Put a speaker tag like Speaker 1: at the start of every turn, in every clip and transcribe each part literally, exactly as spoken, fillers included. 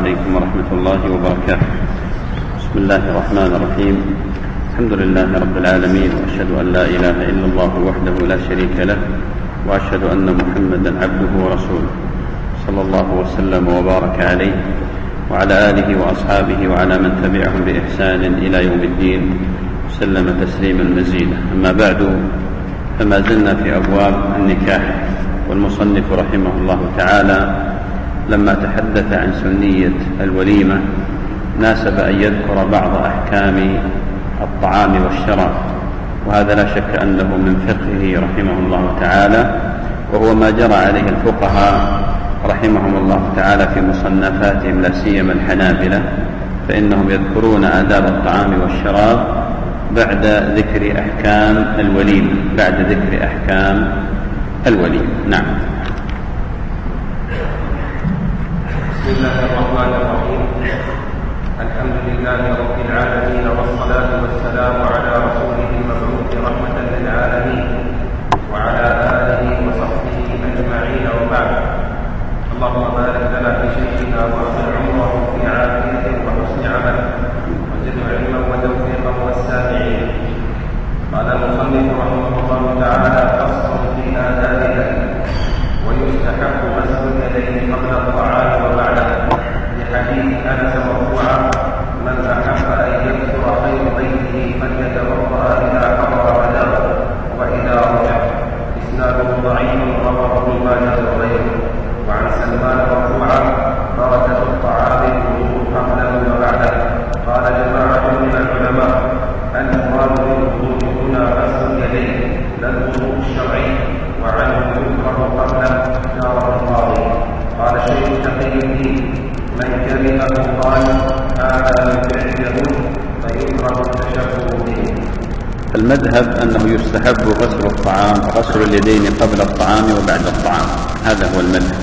Speaker 1: عليكم ورحمة الله وبركاته. بسم الله الرحمن الرحيم. الحمد لله رب العالمين، وأشهد أن لا إله إلا الله وحده لا شريك له، وأشهد أن محمدا عبده ورسوله، صلى الله وسلم وبارك عليه وعلى آله وأصحابه وعلى من تبعهم بإحسان إلى يوم الدين، وسلم تسليما مزيدا. أما بعد، فما زلنا في أبواب النكاح، والمصنف رحمه الله تعالى لما تحدث عن سنية الوليمة ناسب أن يذكر بعض أحكام الطعام والشراب، وهذا لا شك أنه من فقهه رحمه الله تعالى، وهو ما جرى عليه الفقهاء رحمهم الله تعالى في مصنفاتهم، لا سيما الحنابلة، فإنهم يذكرون آداب الطعام والشراب بعد ذكر أحكام الوليمة بعد ذكر أحكام الوليمة. نعم.
Speaker 2: بسم الله الرحمن الرحيم. الحمد لله رب العالمين، والصلاة والسلام على رسوله المبعوث رحمة للعالمين وعلى آله وصحبه أجمعين، وبعد. اللهم بارك لنا في شيخنا واغفر عمره في عافية وحسن عمل، وزد علما وتوفيقا والسامعين. قال المصنف رحمه الله تعالى: فصل في آدابها. ويستحب غسل اليدين قبل الطعام وبعده، لحديث أنس مرفوعا: من أحب أن يكثر خير بيته فليتوضأ إذا حضر غداه وإذا رجع. إسناده ضعيف، رواه ابن ماجه وغيره. وعن سلمان مرفوعا: بركة الطعام الوضوء قبله وبعده. قال جماعة من العلماء: المراد بالوضوء هنا غسل اليدين لا الوضوء الشرعي، وعنه يكره قبله دار القاضي. قال الشيخ تقي الدين: من كرهه قال هذا من فعل اليهود فيكره التشبه به.
Speaker 1: المذهب أنه يستحب غسل الطعام غسل اليدين قبل الطعام وبعد الطعام، هذا هو المذهب.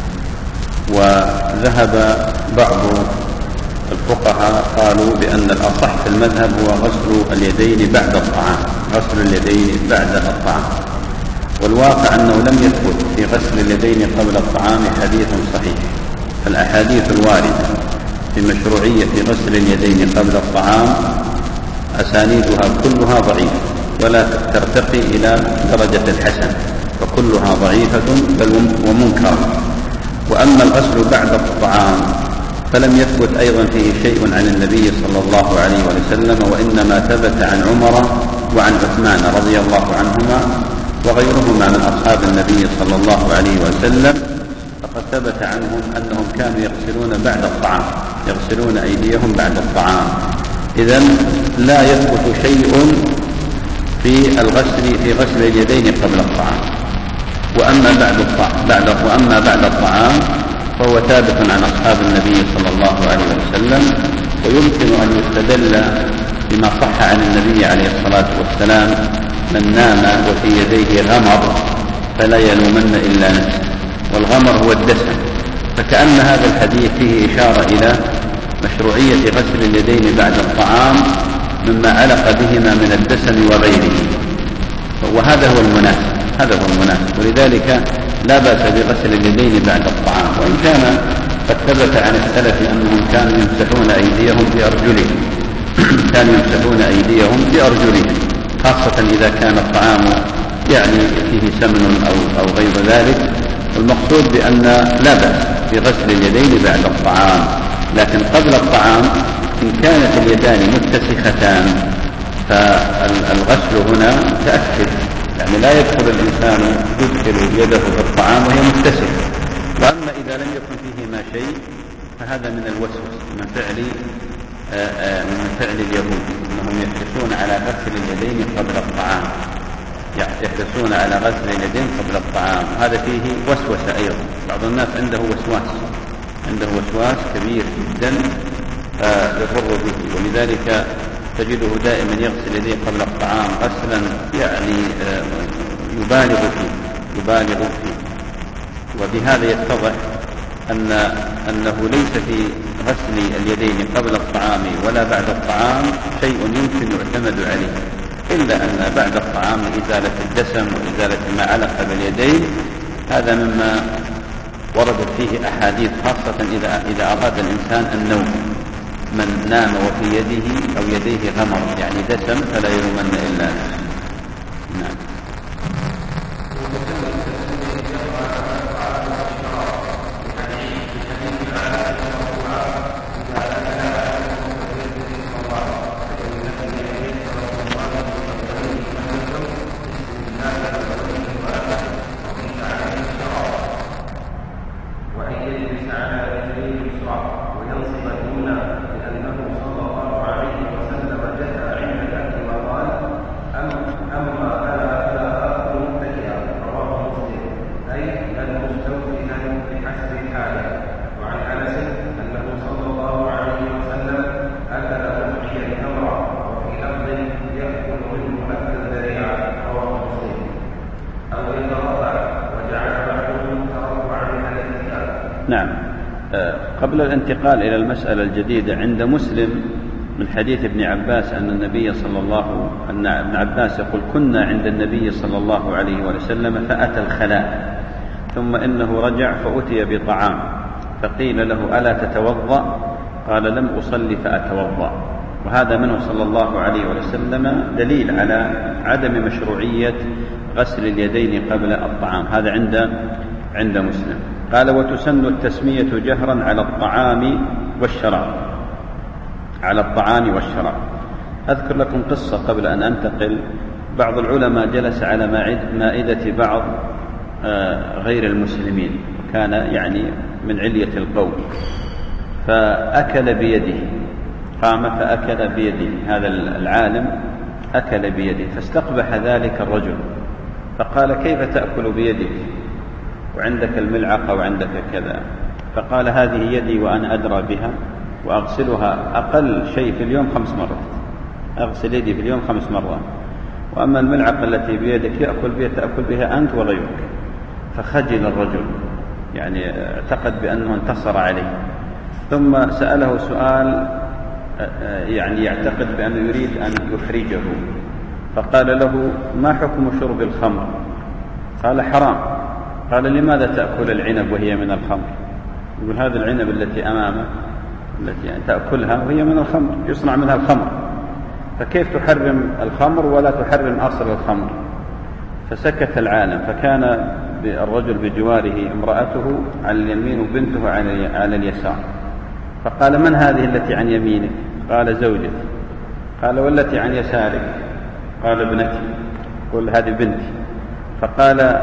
Speaker 1: وذهب بعض الفقهاء قالوا بأن الأصح في المذهب هو غسل اليدين بعد الطعام غسل اليدين بعد الطعام والواقع أنه لم يثبت في غسل اليدين قبل الطعام حديث صحيح. فالأحاديث الواردة في مشروعية غسل اليدين قبل الطعام أسانيدها كلها ضعيفة ولا ترتقي إلى درجة الحسن، فكلها ضعيفة بل ومنكرة. وأما الغسل بعد الطعام فلم يثبت أيضا فيه شيء عن النبي صلى الله عليه وسلم، وإنما ثبت عن عمر وعن عثمان رضي الله عنهما وغيرهما من أصحاب النبي صلى الله عليه وسلم، فقد ثبت عنهم أنهم كانوا يغسلون بعد الطعام يغسلون أيديهم بعد الطعام. إذن لا يثبت شيء في الغسل في غسل اليدين قبل الطعام. وأما بعد الطعام بعد وأما بعد الطعام فهو ثابت عن أصحاب النبي صلى الله عليه وسلم، ويمكن أن يستدل بما صح عن النبي عليه الصلاة والسلام: من نام وفي يديه غمر فلا يلومن إلا نفسه. والغمر هو الدسم، فكأن هذا الحديث فيه إشارة إلى مشروعية غسل اليدين بعد الطعام مما علق بهما من الدسم وغيره، وهذا هو المناسب هذا هو المناسب ولذلك لا بأس بغسل اليدين بعد الطعام. وإن كان قد ثبت عن السلف أنهم كانوا يمسحون أيديهم بأرجلهم كانوا يمسحون أيديهم بأرجلهم خاصة إذا كان الطعام يعني فيه سمن أو, أو غير ذلك. والمقصود بأن لا بأس بغسل اليدين بعد الطعام، لكن قبل الطعام إن كانت اليدان متسختان فالغسل هنا تأكد، يعني لا يدخل الإنسان يدخل يده في الطعام وهي متسخة. وأما إذا لم يكن فيهما شيء فهذا من الوسوس من فعل آآ آآ من فعل اليهود، أنهم يحرصون على غسل اليدين قبل الطعام يحرصون على غسل اليدين قبل الطعام هذا فيه وسوسة أيضا. بعض الناس عنده وسواس عنده وسواس كبير جدا يضر به، ولذلك تجده دائما يغسل يديه قبل الطعام غسلا يعني يبالغ فيه يبالغ فيه وبهذا يتضح أن أنه ليس في غسل اليدين قبل الطعام ولا بعد الطعام شيء يمكن يعتمد عليه، إلا أن بعد الطعام إزالة الدسم وإزالة ما علق باليدين هذا مما وردت فيه أحاديث خاصة إذا إذا أراد الإنسان النوم، من نام وفي يده أو يديه غمر يعني دسم فلا يلومن إلا نفسه. نعم. نعم. قبل الانتقال إلى المسألة الجديدة، عند مسلم من حديث ابن عباس أن النبي صلى الله أن ابن عباس يقول: كنا عند النبي صلى الله عليه وسلم فأتى الخلاء ثم إنه رجع فأتي بطعام فقيل له: ألا تتوضأ؟ قال: لم أصلي فأتوضأ. وهذا منه صلى الله عليه وسلم دليل على عدم مشروعية غسل اليدين قبل الطعام. هذا عند عند مسلم. قال: وتسن التسمية جهرا على الطعام والشراب على الطعام والشراب. أذكر لكم قصة قبل أن أنتقل. بعض العلماء جلس على مائدة بعض غير المسلمين، كان يعني من علية القوم، فأكل بيده، قام فأكل بيده. هذا العالم أكل بيده، فاستقبح ذلك الرجل فقال: كيف تأكل بيدك وعندك الملعقة وعندك كذا؟ فقال: هذه يدي وأنا أدرى بها وأغسلها أقل شيء في اليوم خمس مرات، أغسل يدي في اليوم خمس مرات، وأما الملعقة التي بيدك يأكل بها تأكل بها أنت وغيرك. فخجل الرجل، يعني اعتقد بأنه انتصر عليه، ثم سأله سؤال يعني يعتقد بأنه يريد أن يحرجه، فقال له: ما حكم شرب الخمر؟ قال: حرام. قال: لماذا تأكل العنب وهي من الخمر؟ يقول: هذه العنب التي أمامك التي يعني تأكلها وهي من الخمر، يصنع منها الخمر، فكيف تحرم الخمر ولا تحرم أصل الخمر؟ فسكت العالم. فكان الرجل بجواره امرأته على اليمين وبنته على اليسار، فقال: من هذه التي عن يمينك؟ قال: زوجتي. قال: والتي عن يسارك؟ قال: ابنتي. قل: هذه بنتي. فقال: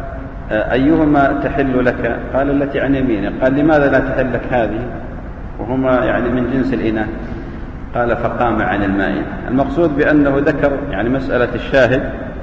Speaker 1: أيهما تحل لك؟ قال: التي عن يمينك. قال: لماذا لا تحل لك هذه وهما يعني من جنس الإناث؟ قال: فقام عن المائدة. المقصود بأنه ذكر يعني مسألة الشاهد،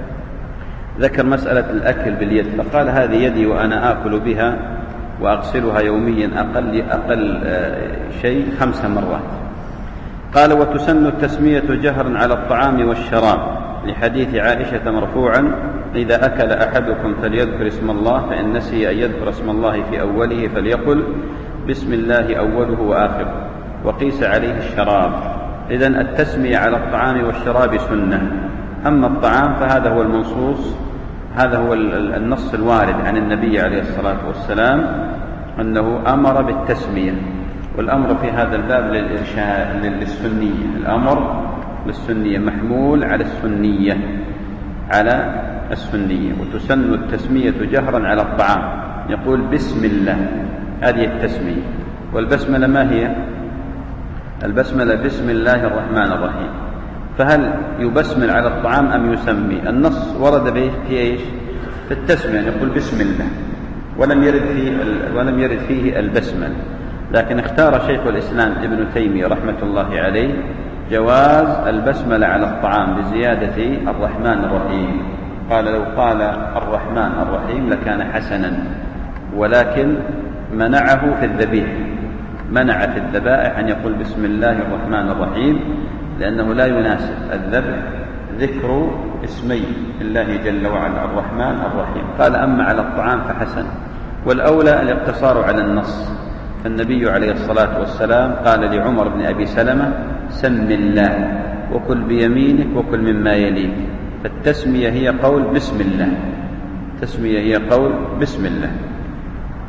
Speaker 1: ذكر مسألة الأكل باليد، فقال: هذه يدي وأنا آكل بها وأغسلها يوميا أقل أقل شيء خمس مرات. قال: وتسن التسمية جهرا على الطعام والشراب، لحديث عائشة مرفوعا: إذا أكل أحدكم فليذكر اسم الله، فإن نسي أن يذكر اسم الله في أوله فليقل بسم الله أوله وآخره. وقيس عليه الشراب. إذن التسمية على الطعام والشراب سنة، أما الطعام فهذا هو المنصوص، هذا هو النص الوارد عن النبي عليه الصلاة والسلام أنه أمر بالتسمية، والأمر في هذا الباب للإرشاد للسنية، الأمر للسنية محمول على السنية على السنية. وتسن التسمية جهرا على الطعام، يقول بسم الله، هذه التسمية. والبسملة ما هي؟ البسملة بسم الله الرحمن الرحيم. فهل يبسمل على الطعام أم يسمي؟ النص ورد به في إيش؟ في التسمية، يقول بسم الله، ولم يرد فيه ولم يرد فيه البسمل. لكن اختار شيخ الإسلام ابن تيمية رحمة الله عليه جواز البسملة على الطعام بزيادة الرحمن الرحيم. قال: لو قال الرحمن الرحيم لكان حسنا، ولكن منعه في الذبيح، منع في الذبائح أن يقول بسم الله الرحمن الرحيم، لأنه لا يناسب الذبح ذكر اسمي الله جل وعلا الرحمن الرحيم. قال: أما على الطعام فحسن، والأولى الاقتصار على النص. فالنبي عليه الصلاة والسلام قال لعمر بن أبي سلمة: سم الله وكل بيمينك وكل مما يليك. فالتسمية هي قول بسم الله، التسمية هي قول بسم الله.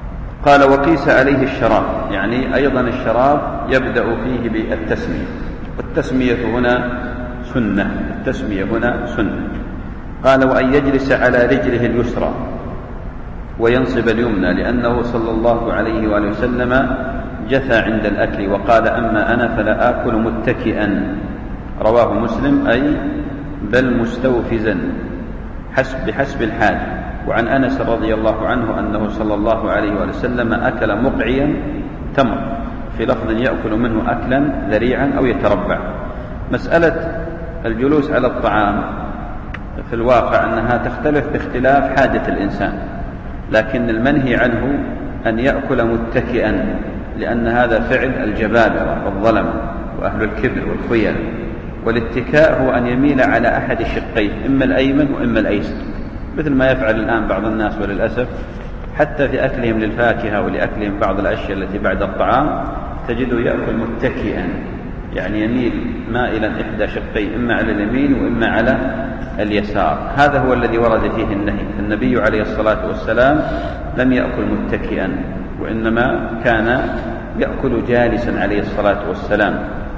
Speaker 1: قال وقيس عليه الشراب، يعني أيضا الشراب يبدأ فيه بالتسمية، والتسمية هنا سنة، التسمية هنا سنة. قال وأن يجلس على رجله اليسرى وينصب اليمنى، لأنه صلى الله عليه وآله وسلم جثى عند الأكل وقال أما أنا فلا آكل متكئا، رواه مسلم، أي بل مستوفزا حسب بحسب الحال. وعن أنس رضي الله عنه أنه صلى الله عليه وآله وسلم أكل مقعيا تمر، في لفظ يأكل منه أكلا ذريعا أو يتربع. مسألة الجلوس على الطعام في الواقع أنها تختلف باختلاف حاجة الإنسان، لكن المنهي عنه أن يأكل متكئا، لأن هذا فعل الجبابرة والظلم وأهل الكبر والخيل، والاتكاء هو أن يميل على أحد شقيه، إما الأيمن وإما الأيسر، مثل ما يفعل الآن بعض الناس وللأسف، حتى في أكلهم للفاكهة ولأكلهم بعض الأشياء التي بعد الطعام تجده يأكل متكئا، يعني يميل مائلا إحدى شقيه، إما على اليمين وإما على اليسار. هذا هو الذي ورد فيه النهي. النبي عليه الصلاة والسلام لم يأكل متكئا، وإنما كان يأكل جالسا عليه الصلاة والسلام.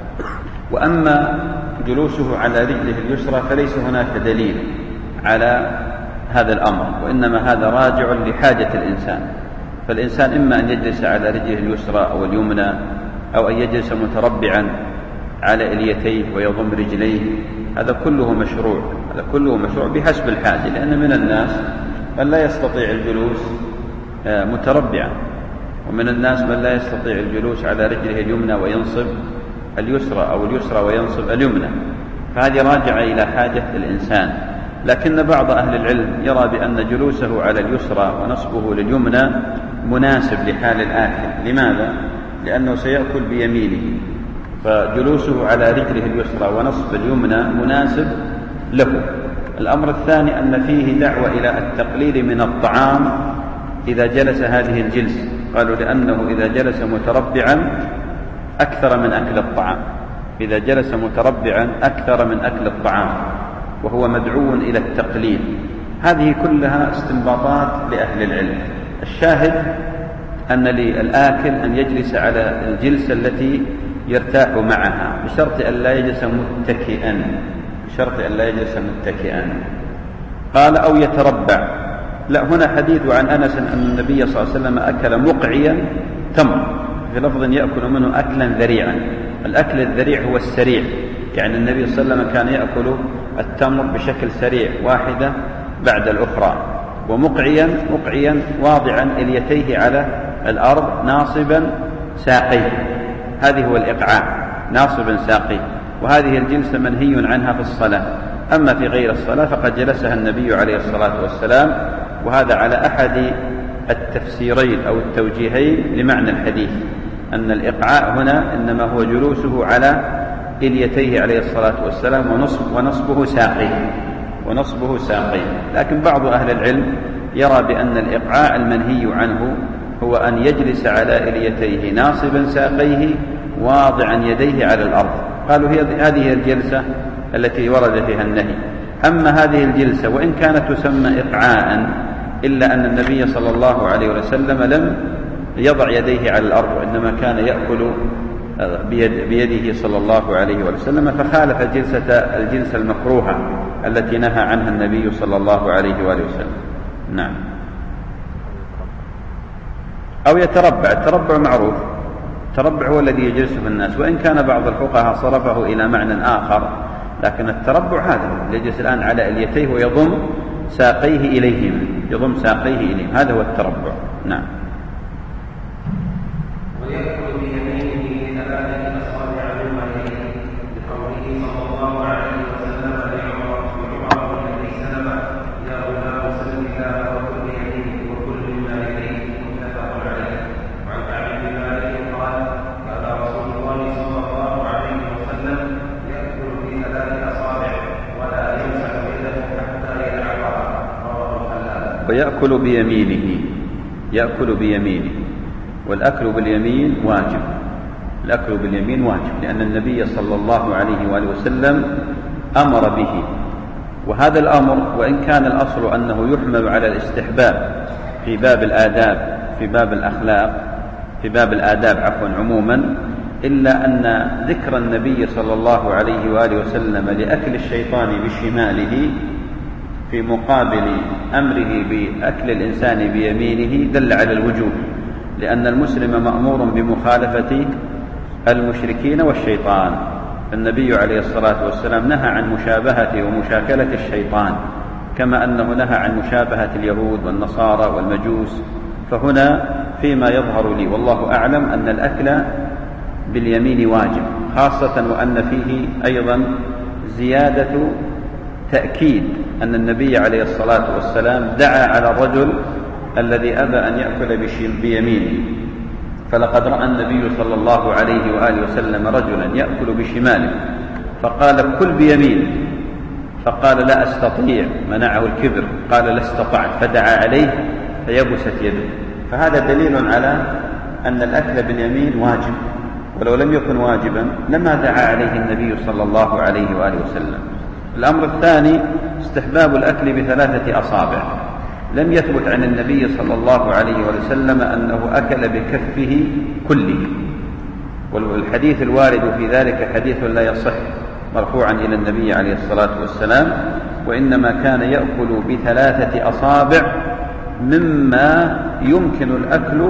Speaker 1: وأما جلوسه على رجله اليسرى فليس هناك دليل على هذا الأمر، وإنما هذا راجع لحاجة الإنسان. فالإنسان إما أن يجلس على رجله اليسرى أو اليمنى، أو أن يجلس متربعا على إليتيه ويضم رجليه، هذا كله مشروع، هذا كله مشروع بحسب الحاجة، لأن من الناس من لا يستطيع الجلوس متربعا، ومن الناس من لا يستطيع الجلوس على رجله اليمنى وينصب اليسرى، أو اليسرى وينصب اليمنى، فهذه راجعة إلى حاجة الإنسان. لكن بعض أهل العلم يرى بأن جلوسه على اليسرى ونصبه لليمنى مناسب لحال الآكل. لماذا؟ لأنه سيأكل بيمينه، فجلوسه على رجله اليسرى ونصب اليمنى مناسب له. الأمر الثاني أن فيه دعوة إلى التقليل من الطعام إذا جلس هذه الجلسة، قالوا لأنه إذا جلس متربعا أكثر من أكل الطعام، إذا جلس متربعا أكثر من أكل الطعام، وهو مدعو إلى التقليل. هذه كلها استنباطات لأهل العلم. الشاهد أن للآكل أن يجلس على الجلسة التي يرتاح معها، بشرط أن لا يجلس متكئا، بشرط أن لا يجلس متكئا. قال أو يتربع، لا، هنا حديث عن أنس أن النبي صلى الله عليه وسلم أكل مقعيا تمر، في لفظ يأكل منه أكلا ذريعا. الأكل الذريع هو السريع، يعني النبي صلى الله عليه وسلم كان يأكل التمر بشكل سريع، واحدة بعد الأخرى. ومقعيا، مقعيا واضعا إليتيه على الأرض ناصبا ساقيه، هذه هو الإقعاء، ناصبا ساقيه. وهذه الجلسة منهي عنها في الصلاة، أما في غير الصلاة فقد جلسها النبي عليه الصلاة والسلام، وهذا على أحد التفسيرين أو التوجيهين لمعنى الحديث، أن الإقعاء هنا إنما هو جلوسه على إليتيه عليه الصلاة والسلام ونصب ونصبه ساقيه، ونصبه ساقيه. لكن بعض أهل العلم يرى بأن الإقعاء المنهي عنه هو أن يجلس على إليتيه ناصبا ساقيه واضعا يديه على الأرض. قالوا هذه الجلسة التي ورد فيها النهي. أما هذه الجلسة وإن كانت تسمى إقعاء، إلا أن النبي صلى الله عليه وسلم لم يضع يديه على الأرض، وإنما كان يأكل بيد بيده صلى الله عليه وسلم، فخالف الجلسة الجلسة المكروهة التي نهى عنها النبي صلى الله عليه وآله وسلم. نعم. أو يتربع، التربع معروف، التربع هو الذي يجلسه الناس، وإن كان بعض الفقهاء صرفه إلى معنى آخر، لكن التربع هذا يجلس الآن على إليتيه ويضم ساقيه إليهم، يضم ساقيه إليهم، هذا هو التربع. نعم.
Speaker 2: ويأكل بيمينه ثلاثة أصابع اليمين، لقوله صلى الله عليه وسلم لعمر بن أبي سلمة: يا غلام سل الله وكل بيمينك وكل مما يليك، متفق عليه. وعن كعب بن مالك قال: كان رسول الله صلى الله عليه وسلم يأكل بثلاث أصابع ولا يمسح يده حتى يلعبها، رواه الخلال.
Speaker 1: ويأكل بيمينه، يأكل بيمينه، والأكل باليمين واجب، الأكل باليمين واجب، لأن النبي صلى الله عليه وآله وسلم أمر به. وهذا الأمر وإن كان الأصل أنه يحمل على الاستحباب في باب الآداب، في باب الأخلاق في باب الآداب عفوا عموما، إلا أن ذكر النبي صلى الله عليه وآله وسلم لأكل الشيطان بشماله في مقابل أمره بأكل الإنسان بيمينه دل على الوجوب، لأن المسلم مأمور بمخالفة المشركين والشيطان. النبي عليه الصلاة والسلام نهى عن مشابهة ومشاكلة الشيطان، كما أنه نهى عن مشابهة اليهود والنصارى والمجوس. فهنا فيما يظهر لي والله أعلم أن الأكل باليمين واجب، خاصة وأن فيه أيضا زيادة تأكيد أن النبي عليه الصلاة والسلام دعا على الرجل الذي أبى أن يأكل بيمينه، فلقد رأى النبي صلى الله عليه وآله وسلم رجلا يأكل بشماله فقال كل بيمينه، فقال لا أستطيع، منعه الكبر، قال لا استطعت، فدعا عليه فيبست يده. فهذا دليل على أن الأكل باليمين واجب، ولو لم يكن واجبا لما دعا عليه النبي صلى الله عليه وآله وسلم. الأمر الثاني استحباب الأكل بثلاثة أصابع. لم يثبت عن النبي صلى الله عليه وسلم أنه أكل بكفه كله، والحديث الوارد في ذلك حديث لا يصح مرفوعا إلى النبي عليه الصلاة والسلام، وإنما كان يأكل بثلاثة أصابع مما يمكن الأكل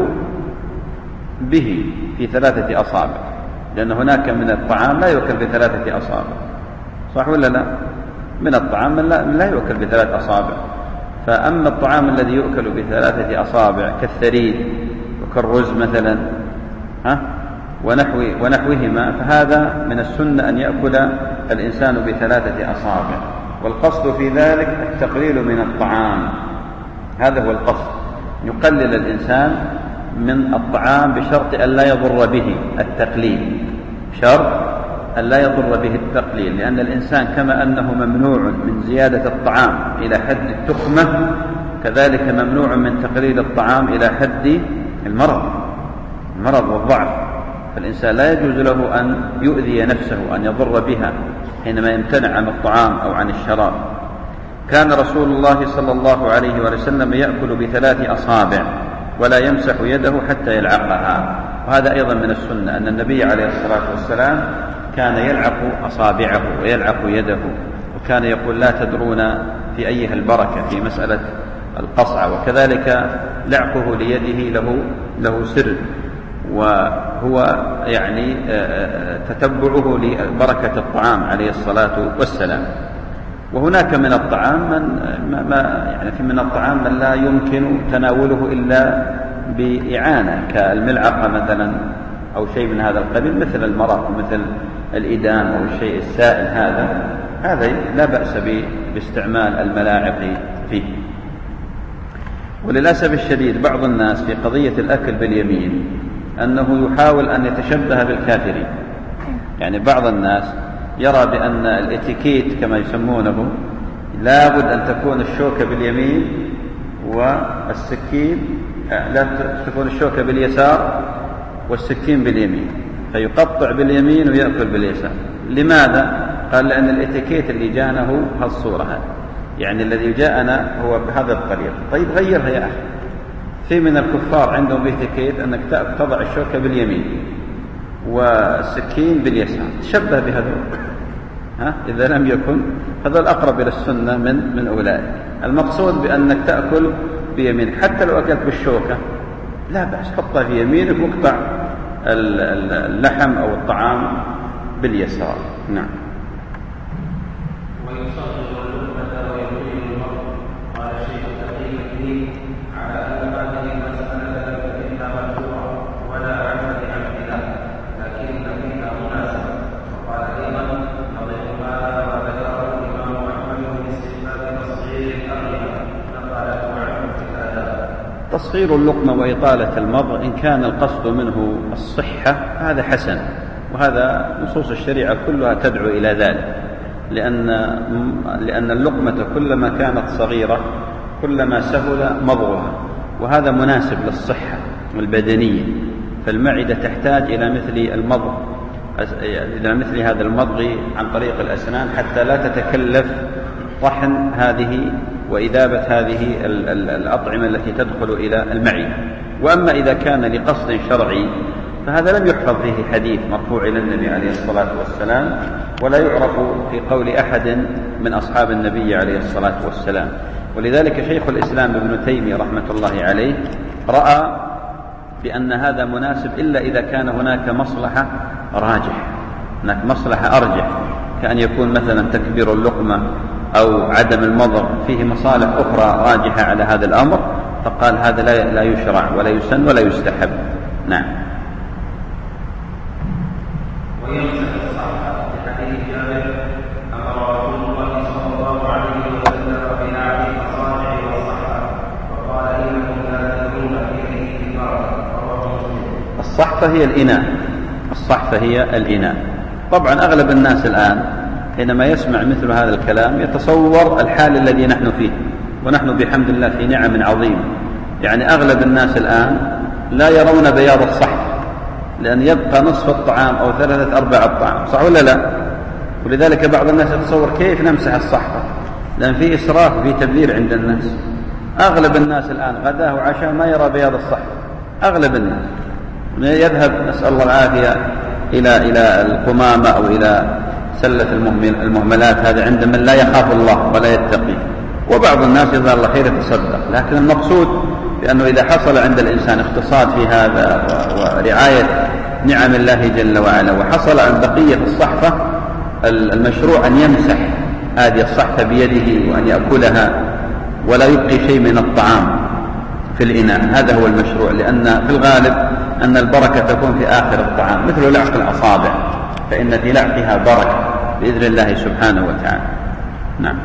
Speaker 1: به في ثلاثة أصابع، لأن هناك من الطعام لا يؤكل بثلاثة أصابع، صح ولا لا؟ من الطعام من لا, من لا يؤكل بثلاث أصابع. فأما الطعام الذي يؤكل بثلاثة أصابع كالثريد وكالرز مثلا ها ونحو ونحوهما، فهذا من السنة أن يأكل الإنسان بثلاثة أصابع، والقصد في ذلك التقليل من الطعام. هذا هو القصد، يقلل الإنسان من الطعام بشرط أن لا يضر به التقليل، شرط أن لا يضر به التقليل، لأن الإنسان كما أنه ممنوع من زيادة الطعام إلى حد التخمة، كذلك ممنوع من تقليل الطعام إلى حد المرض المرض والضعف. فالإنسان لا يجوز له أن يؤذي نفسه، أن يضر بها حينما يمتنع عن الطعام أو عن الشراب. كان رسول الله صلى الله عليه وسلم يأكل بثلاث أصابع ولا يمسح يده حتى يلعقها، وهذا أيضا من السنة أن النبي عليه الصلاة والسلام كان يلعق أصابعه ويلعق يده، وكان يقول لا تدرون في أيها البركة في مسألة القصعة، وكذلك لعقه ليده له له سر، وهو يعني تتبعه لبركة الطعام عليه الصلاة والسلام. وهناك من الطعام من ما يعني في من الطعام من لا يمكن تناوله إلا بإعانة، كالملعقة مثلا أو شيء من هذا القبيل، مثل المرق ومثل الإدام أو الشيء السائل، هذا هذا لا بأس باستعمال الملاعق فيه. وللأسف الشديد بعض الناس في قضية الأكل باليمين أنه يحاول أن يتشبه بالكافرين. يعني بعض الناس يرى بأن الاتيكيت كما يسمونه لا بد أن تكون الشوكة باليمين والسكين لا تكون الشوكة باليسار والسكين باليمين، فيقطع باليمين ويأكل باليسار. لماذا؟ قال لأن الاتيكيت اللي جاءنا هو هالصورة هذه، يعني الذي جاءنا هو بهذا الطريق. طيب غيرها يا أخي، في من الكفار عندهم اتيكيت أنك تضع الشوكة باليمين والسكين باليسار، تشبه بهذول. ها إذا لم يكن هذا أقرب إلى السنة من من أولئك. المقصود بأنك تأكل بيمين، حتى لو أكلت بالشوكة لا بأس، حطها في يمينك واقطع اللحم أو الطعام باليسار. نعم.
Speaker 2: ويصغر اللقمة ويطيل المرء. قال الشيخ تقي الدين على أن هذه المسألة فإنها مشروعة ولا عمل عملها، لكن فيها مناسبة. وقال أيضا نظير ما ذكره الإمام أحمد من استحباب تصغير الأغنية نقله عنه في الآداب.
Speaker 1: تصغير اللقمة وإطالة المضغ إن كان القصد منه الصحة هذا حسن، وهذا نصوص الشريعة كلها تدعو إلى ذلك، لأن لأن اللقمة كلما كانت صغيرة كلما سهل مضغها، وهذا مناسب للصحة البدنية. فالمعدة تحتاج إلى مثل المضغ، إلى مثل هذا المضغ عن طريق الأسنان حتى لا تتكلف طحن هذه وإذابة هذه الأطعمة التي تدخل إلى المعدة. وأما إذا كان لقصد شرعي فهذا لم يحفظ فيه حديث مرفوع إلى النبي عليه الصلاة والسلام، ولا يعرف في قول أحد من أصحاب النبي عليه الصلاة والسلام. ولذلك شيخ الإسلام ابن تيمية رحمة الله عليه رأى بأن هذا مناسب إلا إذا كان هناك مصلحة راجح، هناك مصلحة أرجح، كأن يكون مثلا تكبير اللقمة أو عدم المضغ، فيه مصالح أخرى راجحة على هذا الأمر، فقال هذا لا يشرع ولا يسن ولا يستحب. نعم.
Speaker 2: ويمسح الصحة لحديث جابر أمر رسول الله صلى الله عليه وسلم بنعم الأصابع والصحة فقال إنكم لا تدرون في يده البركة. رواه مسلم.
Speaker 1: الصحفة هي الإناء، الصحفة هي الإناء. طبعا أغلب الناس الآن حينما يسمع مثل هذا الكلام يتصور الحال الذي نحن فيه، ونحن بحمد الله في نعم عظيمة. يعني أغلب الناس الآن لا يرون بياض الصحفة، لأن يبقى نصف الطعام أو ثلاثة أرباع الطعام، صح ولا لا؟ ولذلك بعض الناس يتصور كيف نمسح الصحفة، لأن في إسراف في تبذير عند الناس. أغلب الناس الآن غداه وعشاء ما يرى بياض الصحفة، أغلب الناس يذهب نسأل الله العافية إلى إلى القمامة أو إلى سلة المهملات، هذا عند من لا يخاف الله ولا يتقي. وبعض الناس يظهر الله خير يتصدق، لكن المقصود بأنه إذا حصل عند الإنسان اقتصاد في هذا ورعاية نعم الله جل وعلا، وحصل عن بقية الصحفة، المشروع أن يمسح هذه الصحفة بيده وأن يأكلها ولا يبقي شيء من الطعام في الإناء. هذا هو المشروع، لأن في الغالب أن البركة تكون في آخر الطعام، مثل لعق الأصابع، فإن في لعقها بركة بإذن الله سبحانه وتعالى. نعم.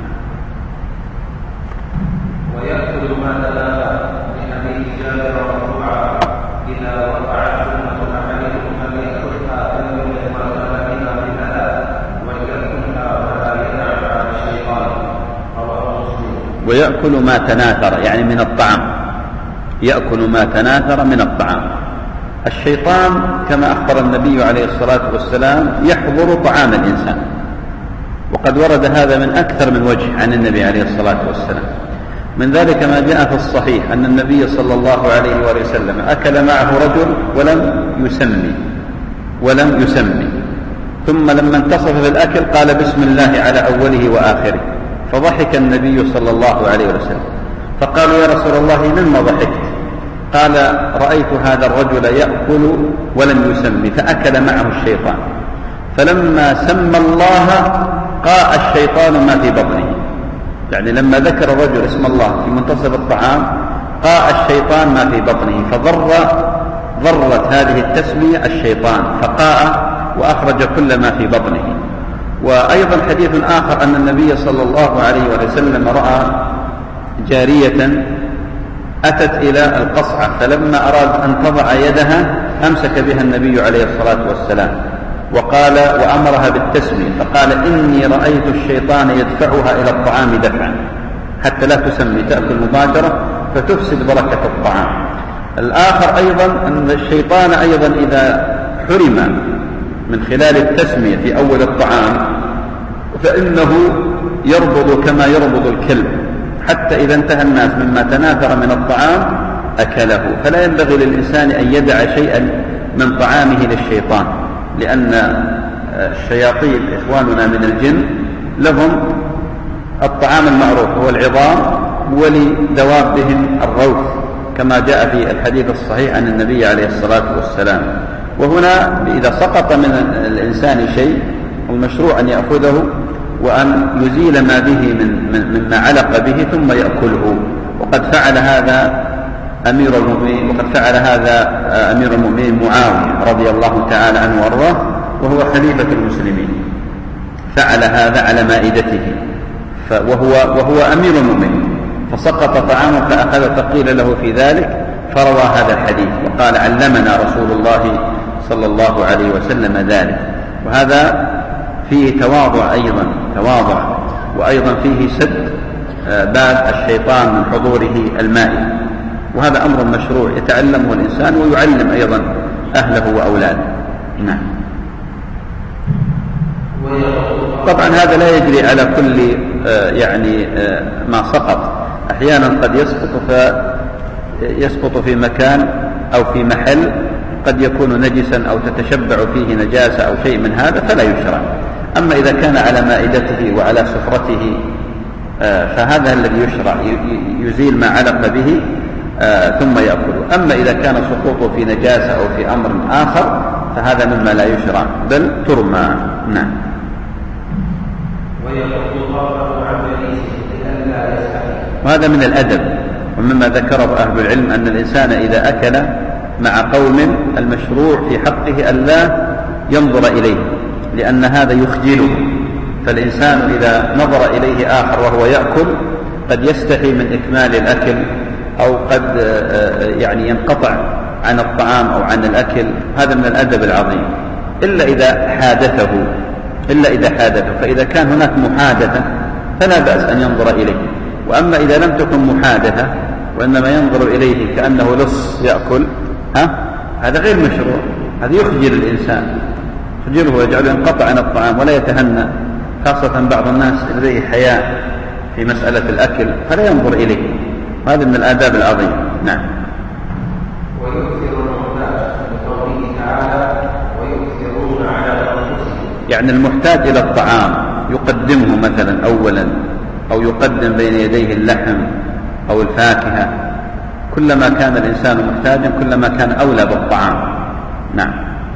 Speaker 2: ويأكل ما تلاها لحديث جابر مرفوعا إذا وقعت سنة أحدكم فليأكلها فليمت ما كان منها من أذى وليأكلها ولا يدع على الشيطان. رواه مسلم.
Speaker 1: ويأكل ما تناثر يعني من الطعام، يأكل ما تناثر من الطعام. الشيطان كما أخبر النبي عليه الصلاة والسلام يحضر طعام الإنسان، وقد ورد هذا من أكثر من وجه عن النبي عليه الصلاة والسلام. من ذلك ما جاء في الصحيح أن النبي صلى الله عليه وآله وسلم أكل معه رجل ولم يسمي ولم يسمي ثم لما انتصف في الأكل قال بسم الله على أوله وآخره، فضحك النبي صلى الله عليه وسلم، فقالوا يا رسول الله مما ضحكت؟ قال رأيت هذا الرجل يأكل ولم يسمي فأكل معه الشيطان، فلما سمى الله قاء الشيطان ما في بطنه. يعني لما ذكر الرجل اسم الله في منتصف الطعام قاء الشيطان ما في بطنه، فضر ضرت هذه التسمية الشيطان فقاء وأخرج كل ما في بطنه. وأيضا حديث آخر أن النبي صلى الله عليه وسلم رأى جارية أتت إلى القصعة، فلما أراد أن تضع يدها أمسك بها النبي عليه الصلاة والسلام وقال وأمرها بالتسمية، فقال إني رأيت الشيطان يدفعها إلى الطعام دفعا حتى لا تسمي، تأكل مباشرة فتفسد بركة الطعام. الآخر أيضا أن الشيطان أيضا إذا حرم من خلال التسمية في أول الطعام فإنه يربض كما يربض الكلب، حتى إذا انتهى الناس مما تناثر من الطعام أكله. فلا ينبغي للإنسان أن يدع شيئا من طعامه للشيطان، لأن الشياطين إخواننا من الجن لهم الطعام المعروف هو العظام، ولدوابهم الروث كما جاء في الحديث الصحيح عن النبي عليه الصلاة والسلام. وهنا إذا سقط من الإنسان شيء المشروع أن يأخذه وأن يزيل ما به من مما علق به ثم يأكله. وقد فعل هذا أمير المؤمنين وقد فعل هذا أمير المؤمنين معاوية رضي الله تعالى عنه وارضاه وهو خليفة المسلمين، فعل هذا على مائدته وهو, وهو أمير المؤمنين، فسقط طعامه فأخذ فقيل له في ذلك فروى هذا الحديث وقال علمنا رسول الله صلى الله عليه وسلم ذلك. وهذا فيه تواضع أيضا تواضع وأيضا فيه سد باب الشيطان من حضوره المائي، وهذا أمر مشروع يتعلمه الإنسان ويعلم أيضا أهله وأولاده. نعم. طبعا هذا لا يجري على كل يعني ما سقط، أحيانا قد يسقط فيسقط في مكان أو في محل قد يكون نجسا أو تتشبع فيه نجاسة أو شيء من هذا فلا يشرع. أما إذا كان على مائدته وعلى سفرته فهذا الذي يشرع، يزيل ما علق به ثم يأكله. أما إذا كان سقوطه في نجاسة أو في أمر آخر فهذا مما لا يشرع بل ترمى. نعم. وهذا من الأدب، ومما ذكره أهل العلم أن الإنسان إذا أكل مع قوم المشروع في حقه ألا ينظر إليه، لأن هذا يخجله، فالإنسان إذا نظر إليه آخر وهو يأكل قد يستحي من إكمال الأكل أو قد يعني ينقطع عن الطعام أو عن الأكل. هذا من الأدب العظيم، إلا إذا حادثه إلا إذا حادثه فإذا كان هناك محادثة فلا بأس أن ينظر إليه. وأما إذا لم تكن محادثة وإنما ينظر إليه كأنه لص يأكل، ها هذا غير مشروع، هذا يخجل الإنسان، يخجله ويجعله ينقطع عن الطعام ولا يتهنى، خاصة بعض الناس لديه حياء في مسألة الأكل فلا ينظر إليه. هذا من الآداب العظيم. نعم.
Speaker 2: ويؤثر المحتاج لقوله تعالى ويؤثرون على أنفسهم،
Speaker 1: يعني المحتاج إلى الطعام يقدمه مثلا أولا أو يقدم بين يديه اللحم أو الفاكهة، كلما كان الإنسان محتاجا كلما كان أولى بالطعام. نعم.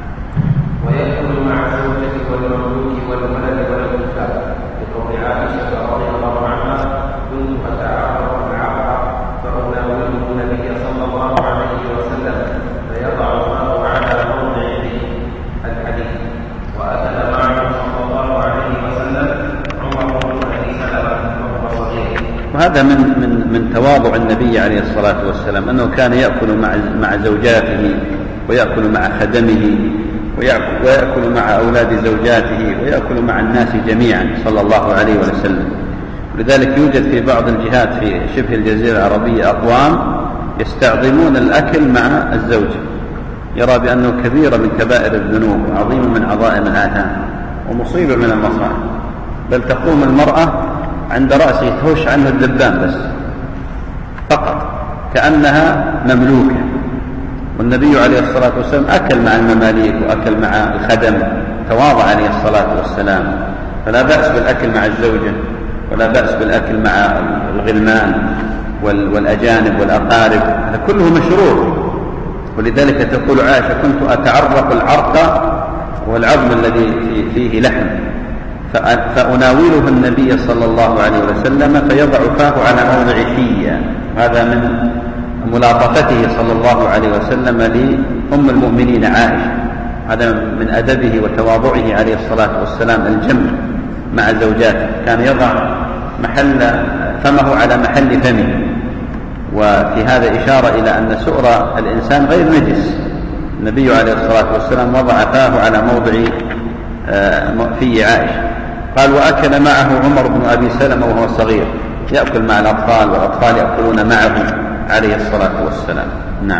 Speaker 2: ويأكل مع الزوجة والمملوك والولد والكتاب، لقول عائشة رضي الله عنها كنت أتعرض العبر فأناوله النبي صلى الله عليه وسلم فيضع الماء على موضعه الحديث. وأكل معه صلى الله عليه وسلم عمر بن أبي سلمة وهو صغير.
Speaker 1: وهذا من من من تواضع النبي عليه الصلاة والسلام، أنه كان يأكل مع مع زوجاته ويأكل مع خدمه ويأكل مع أولاد زوجاته ويأكل مع الناس جميعا صلى الله عليه وسلم. لذلك يوجد في بعض الجهات في شبه الجزيرة العربية أقوام يستعظمون الأكل مع الزوج، يرى بأنه كبيرة من كبائر الذنوب وعظيم من عظائم الآثام ومصيبة من المصائب، بل تقوم المرأة عند رأسه تهش عنه الدبان بس فقط كأنها مملوكة. والنبي عليه الصلاة والسلام أكل مع المماليك وأكل مع الخدم، تواضع عليه الصلاة والسلام. فلا بأس بالأكل مع الزوجة ولا بأس بالأكل مع الغلمان والأجانب والأقارب، هذا كله مشروع. ولذلك تقول عائشة كنت أتعرق العرق والعظم الذي فيه لحم فأناوله النبي صلى الله عليه وسلم فيضع فاه على موضع فيه. هذا من ملاطفته صلى الله عليه وسلم لأم المؤمنين عائشة، هذا من أدبه وتواضعه عليه الصلاة والسلام الجمع مع زوجاته، كان يضع محل فمه على محل فمه. وفي هذا إشارة إلى أن سؤر الإنسان غير نجس. النبي عليه الصلاة والسلام وضع فاه على موضع في عائشة. قال وأكل معه عمر بن أبي سلمة وهو صغير، يأكل مع الأطفال والأطفال يأكلون معه عليه الصلاة والسلام. نعم.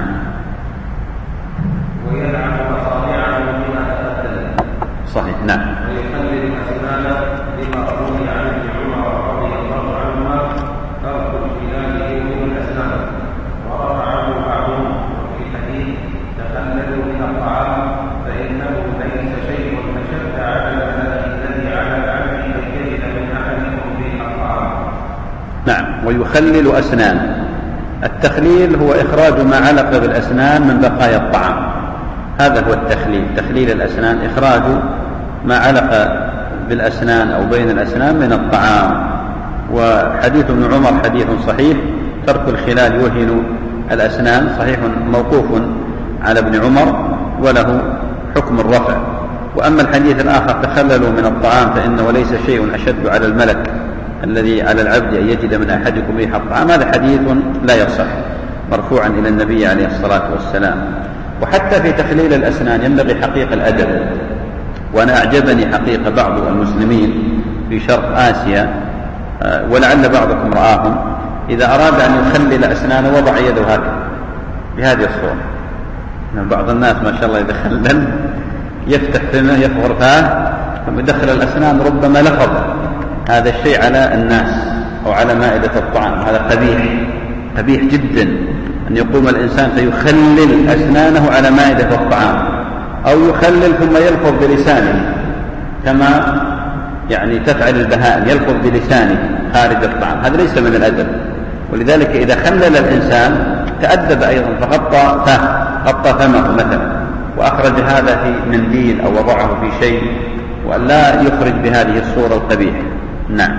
Speaker 2: ويلعن أصابعه بما تقدم.
Speaker 1: صحيح. نعم.
Speaker 2: ويخلل أسنانه بما روي عن ابن عمر رضي الله عنهما ترك الخلال من الأسنان، ورفعه بعضهم في حديث تخللوا من الطعام فإنه ليس شيء أشد على الملأ الذي على العبد أن يجد من أحدكم به الطعام.
Speaker 1: نعم. ويخلل أسنانه، التخليل هو إخراج ما علق بالأسنان من بقايا الطعام، هذا هو التخليل. تخليل الأسنان إخراج ما علق بالأسنان أو بين الأسنان من الطعام. وحديث ابن عمر حديث صحيح، ترك الخلال يوهن الأسنان، صحيح موقوف على ابن عمر وله حكم الرفع. وأما الحديث الآخر تخللوا من الطعام فإنه ليس شيء أشد على الملك الذي على العبد أن يجد من أحدكم ريح الطعام، هذا حديث لا يصح مرفوعا إلى النبي عليه الصلاة والسلام. وحتى في تخليل الأسنان ينبغي حقيقة الأدب. وأنا أعجبني حقيقة بعض المسلمين في شرق آسيا، ولعل بعضكم رآهم، إذا أراد أن يخلل أسنانه وضع يده هكذا بهذه الصورة. بعض الناس ما شاء الله إذا خلل يفتح فمه يفغر فاه ثم يدخل الأسنان ربما لفظ هذا الشيء على الناس أو على مائدة الطعام، هذا قبيح قبيح جدا أن يقوم الإنسان فيخلل أسنانه على مائدة الطعام، أو يخلل ثم يلفظ بلسانه كما يعني تفعل البهائم، يلفظ بلسانه خارج الطعام، هذا ليس من الأدب. ولذلك إذا خلل الإنسان تأدب أيضا، فغطى فاه غطى فمه مثلا وأخرج هذا في منديل أو وضعه في شيء، وأن لا يخرج بهذه الصورة القبيحة. نعم.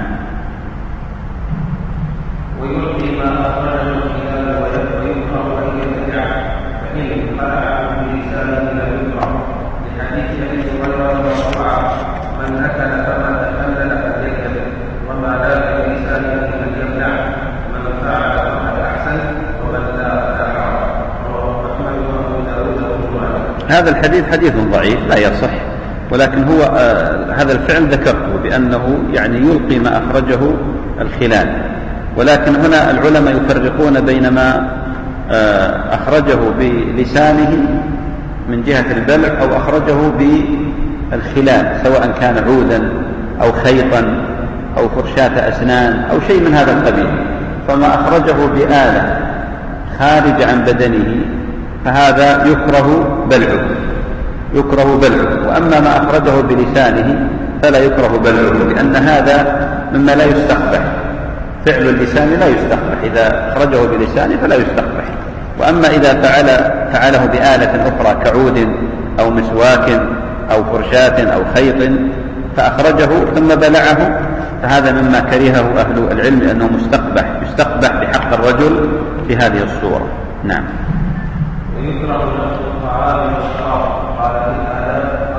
Speaker 2: ويلقي ما أخرجه الخلال ويكره أن يتبعه، فإن خلعه بلسانه لا يكره، لحديث أبي هريرة مرفوعا: من أكل فما تخلل فليكذب، وما لا بلسانه فليمنعه، من فعل فقد أحسن، ومن لا فلا حرج. رواه أحمد وأبو داود وابن ماجه.
Speaker 1: هذا الحديث حديث ضعيف لا يصح، ولكن هو آه هذا الفعل ذكرته بأنه يعني يلقي ما أخرجه الخلال، ولكن هنا العلماء يفرقون بين ما آه أخرجه بلسانه من جهة البلع أو أخرجه بالخلال، سواء كان عودا أو خيطا أو فرشاة أسنان أو شيء من هذا القبيل. فما أخرجه بآلة خارج عن بدنه فهذا يكره بلعه يكره بلعه وأما ما أخرجه بلسانه فلا يكره بلعه، لأن هذا مما لا يستقبح، فعل اللسان لا يستقبح، إذا أخرجه بلسانه فلا يستقبح. وأما إذا فعل فعله بآلة أخرى كعود أو مسواك أو فرشاة أو خيط فأخرجه ثم بلعه فهذا مما كرهه أهل العلم، لأنه مستقبح يستقبح بحق الرجل في هذه الصورة. نعم.
Speaker 2: ويكره نفس الطعام والشراب، قال في الآداب: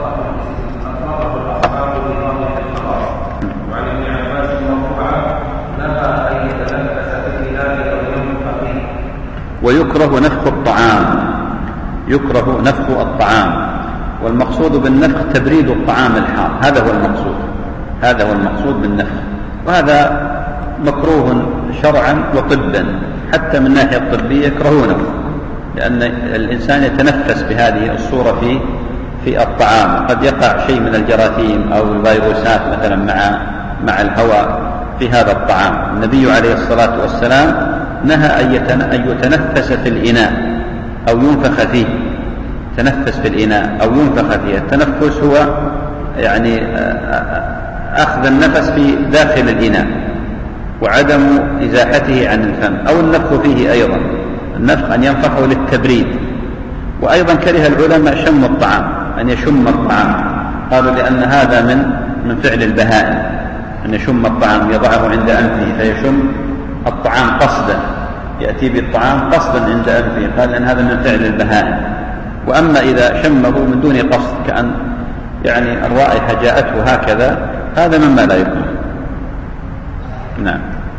Speaker 2: أطلقه الأصحاب بظاهر الخلاص. وعن ابن عباس مرفوعا: نهى أن يتنفس في الكلاب أو ينفخ فيه.
Speaker 1: ويكره نفخ الطعام، يكره نفخ الطعام، والمقصود بالنفخ تبريد الطعام الحار، هذا هو المقصود هذا هو المقصود بالنفخ، وهذا مكروه شرعا وطبا، حتى من الناحية الطبية يكرهونه، لأن الإنسان يتنفس بهذه الصورة في في الطعام، قد يقع شيء من الجراثيم أو الفيروسات مثلا مع مع الهواء في هذا الطعام. النبي عليه الصلاة والسلام نهى أن يتنفس في الإناء أو ينفخ فيه، تنفس في الإناء أو ينفخ فيه. التنفس هو يعني أخذ النفس في داخل الإناء وعدم إزاحته عن الفم، أو النفخ فيه أيضا، النفخ أن ينفخه للتبريد. وأيضا كره العلماء شم الطعام، أن يشم الطعام، قالوا لأن هذا من من فعل البهائم، أن يشم الطعام يضعه عند أنفه فيشم الطعام قصدا، يأتي بالطعام قصدا عند أنفه، قال لأن هذا من فعل البهائم. وأما إذا شمه من دون قصد كأن يعني الرائحة جاءته هكذا، هذا مما لا يكره. نعم.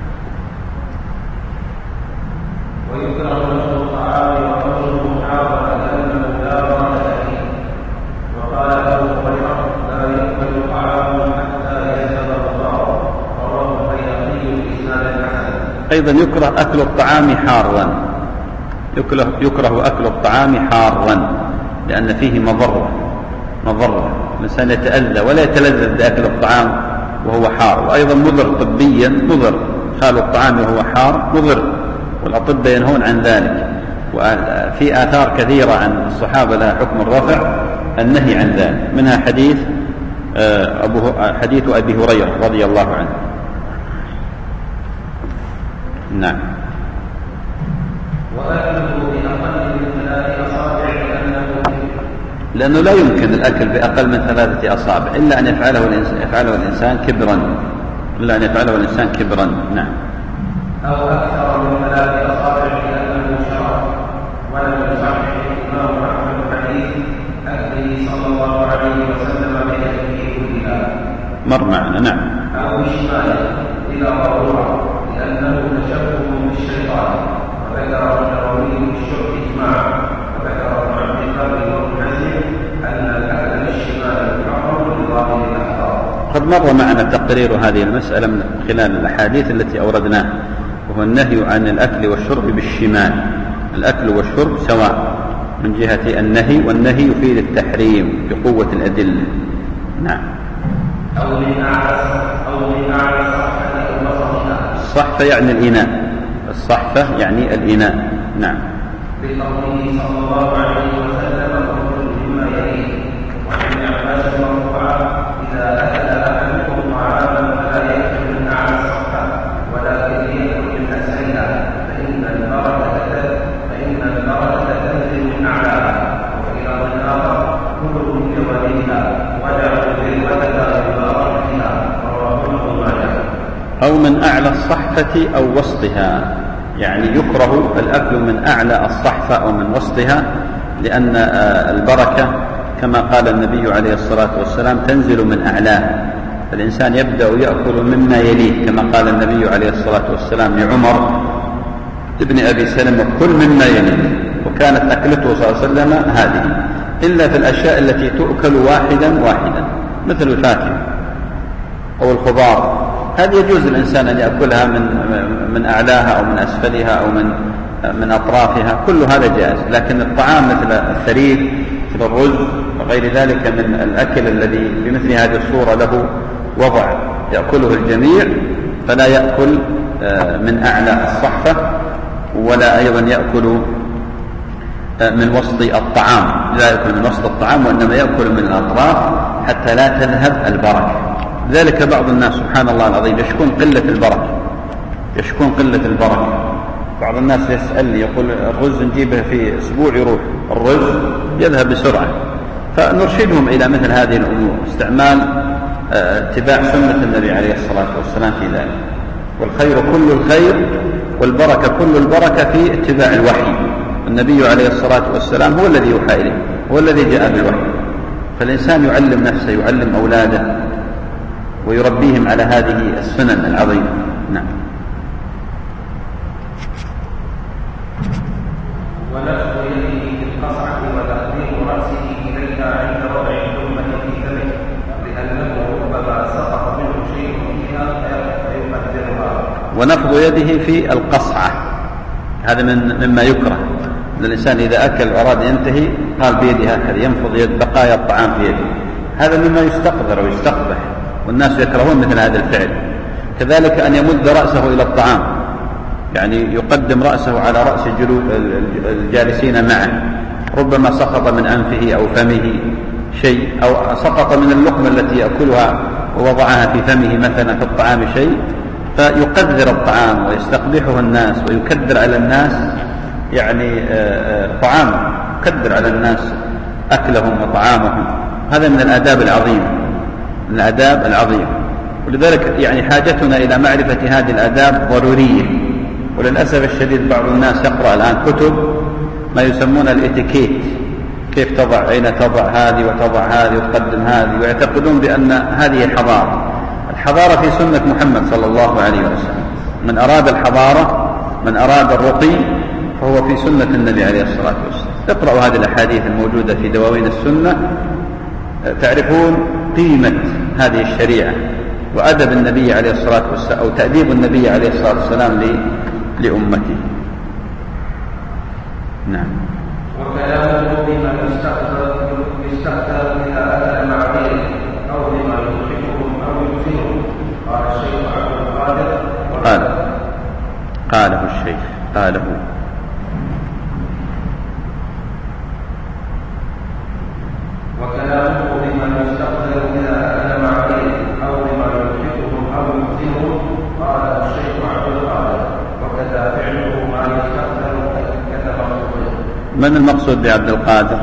Speaker 2: ويكره نفخ الطعام وقوله محاولة لأنه لا بركة فيه. وقال أبو هريرة: لا يقبل طعام حتى يذهب الغبار. رواه البيهقي بإسناد حسن.
Speaker 1: أيضا يكره أكل الطعام حارا، يكره, يكره أكل الطعام حارا لأن فيه مضرة مضرة الإنسان يتأذى ولا يتلذذ بأكل الطعام وهو حار، وأيضا مضر طبيا، مضر خال الطعام وهو حار مضر، والأطباء ينهون عن ذلك. وفي آثار كثيرة عن الصحابة لها حكم الرفع النهي عن ذلك، منها حديث أبو حديث أبي هريرة رضي الله عنه. نعم.
Speaker 2: وأكله بأقل من ثلاث أصابع
Speaker 1: لأنه لا يمكن الأكل بأقل من ثلاثة أصابع إلا أن يفعله الإنسان, يفعله الإنسان كبرا إلا أن يفعله الإنسان كبرا. نعم.
Speaker 2: أو أكثر من ثلاث أصابع لأنه شرع. ولم يصحح الإمام أحمد حديث أكله صلى الله عليه وسلم بيده كلها،
Speaker 1: مر معنا. نعم.
Speaker 2: أو بشماله إلى ضرورة لأنه تشبه بالشيطان. وذكر النووي بالشرب إجماعا، وذكر ابن عبد البر وابن حزم أن الأكل بالشمال محرم لظاهر الأحكام.
Speaker 1: قد مر معنا تقرير هذه المسألة من خلال الأحاديث التي أوردناها، وهو النهي عن الأكل والشرب بالشمال. الأكل والشرب سواء من جهة النهي، والنهي يفيد التحريم بقوة الأدلة. نعم.
Speaker 2: أو من أعلى أو من أعلى الصحفة أو وسطها.
Speaker 1: الصحفة يعني الإناء، الصحفة يعني الإناء. نعم.
Speaker 2: بقوله صلى الله عليه وسلم وكل مما يليه. وعن عباس مرفوعا إذا أكل أحدكم طعاما فلا يأكل من أعلى الصحفة ولكن ليأكل من أسفلها فإن البركة فإن البركة تنزل من أعلاها. وفي لفظ آخر كلوا من جوانبها وجعلوا ذروتها ببركتها. رواه ابن ماجه.
Speaker 1: أو من أعلى الصحفة أو وسطها، يعني يكره الأكل من أعلى الصحفة أو من وسطها، لأن البركة كما قال النبي عليه الصلاة والسلام تنزل من أعلاها. فالإنسان يبدأ يأكل مما يليه كما قال النبي عليه الصلاة والسلام لعمر ابن أبي سلمة كل مما يليه، وكانت أكلته صلى الله عليه وسلم هذه، إلا في الأشياء التي تؤكل واحدا واحدا مثل الفاكهة أو الخضار، هذه يجوز الإنسان أن يأكلها من من أعلاها أو من أسفلها أو من من أطرافها، كل هذا جائز. لكن الطعام مثل الثريد مثل الرز وغير ذلك من الأكل الذي بمثل هذه الصورة له وضع يأكله الجميع، فلا يأكل من أعلى الصحفة ولا أيضا يأكل من وسط الطعام، لا يأكل من وسط الطعام وإنما يأكل من الأطراف حتى لا تذهب البركة. ذلك بعض الناس سبحان الله العظيم يشكون قلة البركة، يشكون قلة البركة. بعض الناس يسألني يقول الرز نجيبه في أسبوع يروح، الرز يذهب بسرعة. فنرشدهم إلى مثل هذه الأمور، استعمال اتباع سنة النبي عليه الصلاة والسلام في ذلك. والخير كل الخير والبركة كل البركة في اتباع الوحي. النبي عليه الصلاة والسلام هو الذي يوحى إليه، هو الذي جاء بالوحي. فالإنسان يعلم نفسه، يعلم أولاده ويربيهم على هذه السنن العظيمة. نعم.
Speaker 2: ونفخ يده في القصعة وتقديم رأسه إليها عند وضع الأمة في فمه، لأنه ربما سقط منه شيء فيها فيقدرها.
Speaker 1: ونفخ يده في القصعة هذا من مما يكره. الإنسان إذا أكل وأراد ينتهي قال بيده هكذا ينفض يد بقايا الطعام في يده، هذا مما يستقذر ويستقبح، والناس يكرهون مثل هذا الفعل. كذلك أن يمد رأسه إلى الطعام، يعني يقدم رأسه على رأس الجالسين معه، ربما سقط من أنفه أو فمه شيء، أو سقط من اللقمة التي يأكلها ووضعها في فمه مثلا في الطعام شيء، فيقدر الطعام ويستقبحه الناس ويكدر على الناس، يعني طعام يكدر على الناس أكلهم وطعامهم. هذا من الآداب العظيمة، من الآداب العظيمة. ولذلك يعني حاجتنا إلى معرفة هذه الآداب ضرورية. وللأسف الشديد بعض الناس يقرأ الآن كتب ما يسمون الاتيكيت، كيف تضع، أين تضع هذه وتضع هذه وتقدم هذه، ويعتقدون بأن هذه الحضارة. الحضارة في سنة محمد صلى الله عليه وسلم. من أراد الحضارة، من أراد الرقي، فهو في سنة النبي عليه الصلاة والسلام. اقرأوا هذه الأحاديث الموجودة في دواوين السنة تعرفون قيمة هذه الشريعة وأدب النبي عليه الصلاة والسلام، أو تأديب النبي عليه الصلاة والسلام لأمته. نعم.
Speaker 2: وكلامه بما يستخدم إذا أتى مع غيره أو بما يضحكهم أو يحزنهم. قال الشيخ عبد القادر
Speaker 1: قال قاله الشيخ قاله
Speaker 2: وكلامه بما يستخدم إذا أتى مع غيره أو بما يضحكهم أو يحزنهم. قال الشيخ عبد القادر وكذا فعله ما يستخدم كتفقده.
Speaker 1: من المقصود بعبد القادر؟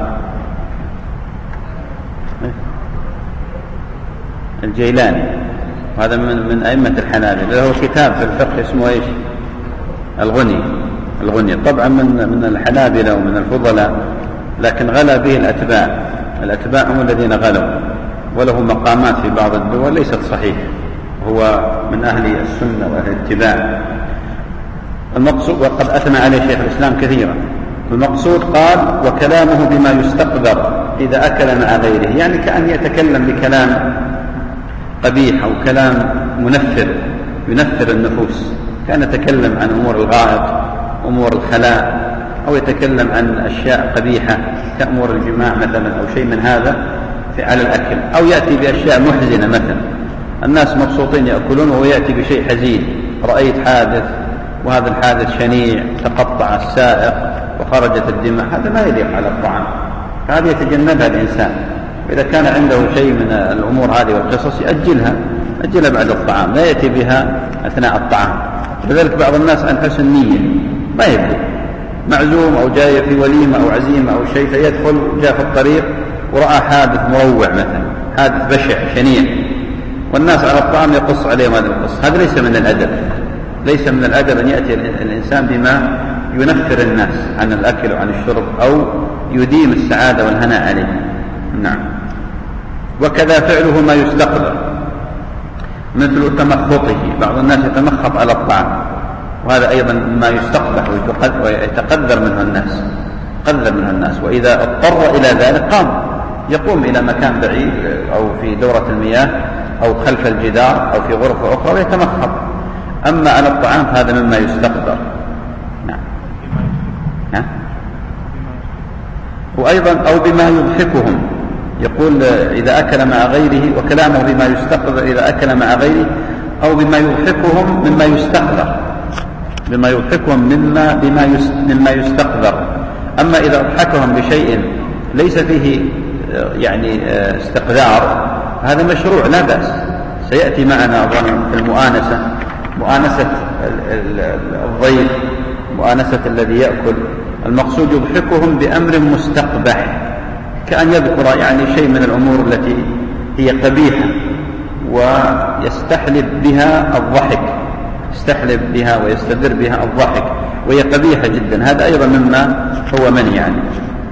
Speaker 1: الجيلاني، وهذا من من أئمة الحنابلة، له كتاب في الفقه اسمه ايش؟ الغني. الغني طبعا من من الحنابلة ومن الفضلاء، لكن غلا به الأتباع. الأتباع هم الذين غلوا، وله مقامات في بعض الدول ليست صحيحة، هو من أهل السنة وأهل الاتباع. المقصود، وقد أثنى عليه شيخ الإسلام كثيرا. المقصود قال وكلامه بما يستقذر إذا أكل مع غيره، يعني كأن يتكلم بكلام قبيح أو كلام منفر ينفر النفوس، كان يتكلم عن أمور الغائط، أمور الخلاء، أو يتكلم عن أشياء قبيحة كأمور الجماع مثلا أو شيء من هذا على الأكل، أو يأتي بأشياء محزنة مثلا الناس مبسوطين يأكلون وهو يأتي بشيء حزين، رأيت حادث وهذا الحادث شنيع، تقطع السائق وخرجت الدماء، هذا ما يليق على الطعام، هذه يتجنبها الإنسان. وإذا كان عنده شيء من الأمور هذه والقصص يأجلها أجلها بعد الطعام، لا يأتي بها أثناء الطعام. لذلك بعض الناس عن حسن نية ما يبدو معزوم أو جاي في وليمة أو عزيمة أو شيء، فيدخل جاء في الطريق ورأى حادث مروع مثلا، حادث بشع شنيع، والناس على الطعام يقص عليهم هذا القص. هذا ليس من الأدب، ليس من الأدب أن يأتي الإنسان بما ينفر الناس عن الأكل وعن الشرب أو يديم السعادة والهناء عليه. نعم. وكذا فعله ما يستقبل مثل تمخطه، بعض الناس يتمخط على الطعام، وهذا أيضا ما يستقبح ويتقدر منه الناس، قدر منه الناس، وإذا اضطر إلى ذلك قام يقوم إلى مكان بعيد أو في دورة المياه أو خلف الجدار أو في غرفة أخرى ويتمخط. أما على الطعام هذا مما يستقدر. نعم. نعم. وأيضا أو بما يضحكهم، يقول إذا أكل مع غيره، وكلامه بما يستقدر إذا أكل مع غيره، أو بما يضحكهم مما يستقدر، بما يضحكهم مما بما مما يستقدر. أما إذا أضحكهم بشيء ليس فيه يعني استقدار هذا مشروع لا بأس، سيأتي معنا في المؤانسة، مؤانسة الضيف، مؤانسة الذي يأكل، المقصود يضحكهم بأمر مستقبح، كأن يذكر يعني شيء من الأمور التي هي قبيحة ويستحلب بها الضحك، يستحلب بها ويستدر بها الضحك وهي قبيحة جدا، هذا أيضا مما هو منهي عنه.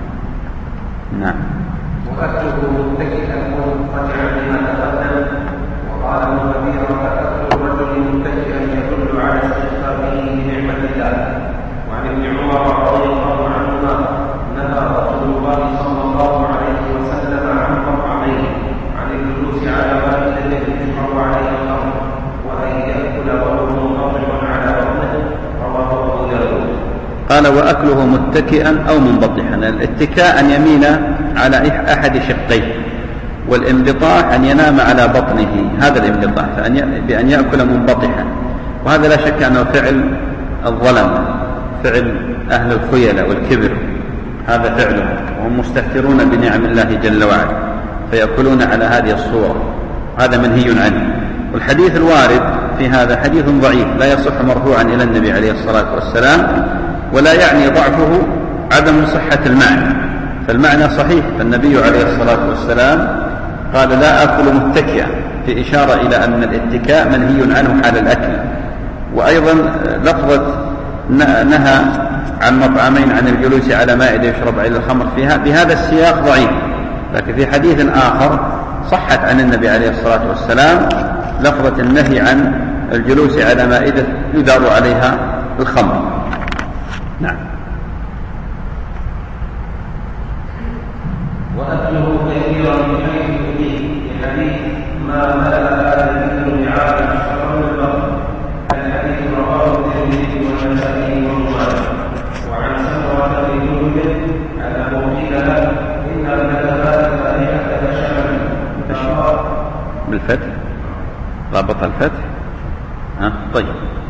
Speaker 1: نعم.
Speaker 2: وأكله متكئا منقطعا لما تقدم، وقال ابن كثير فأكل الرجل متكئا يدل على استحقاقه بنعمة الله. وعن ابن عمر رضي الله عنهما نهى رسول الله صلى الله عليه وسلم عن مطعمين، عن الجلوس على مائدة يشرب عليها الخمر، وأن يأكل وهو منقطع على بطنه، رواه أبو داود.
Speaker 1: قال وأكله متكئا أو منبطحا. الاتكاء أن يميل على أحد شقيه، والانبطاح أن ينام على بطنه، هذا الانبطاح بأن يأكل منبطحا، وهذا لا شك أنه فعل الظلم، فعل أهل الخيلة والكبر، هذا فعله، وهم مستهترون بنعم الله جل وعلا فيأكلون على هذه الصورة، هذا منهي عنه. والحديث الوارد في هذا حديث ضعيف لا يصح مرفوعا إلى النبي عليه الصلاة والسلام، ولا يعني ضعفه عدم صحة المعنى، فالمعنى صحيح، فالنبي عليه الصلاة والسلام قال لا أكل متكئا، في إشارة إلى أن الاتكاء منهي عنه حال الأكل. وأيضا لفظة نهى عن مطعمين عن الجلوس على مائدة يشرب على الخمر فيها بهذا السياق ضعيف، لكن في حديث آخر صحت عن النبي عليه الصلاة والسلام لفظة النهي عن الجلوس على مائدة يدار عليها الخمر. نعم.
Speaker 2: وأكله كثيرا بحيث يؤذيه، لحديث ما ملأ آدم من لعاب شر من البطن، الحديث رواه الترمذي والنسائي وابن ماجه. وعن سمرة بن جندب أنه قيل له إن النبات فائحة بشرا
Speaker 1: بالفتح، رابط الفتح. ها طيب.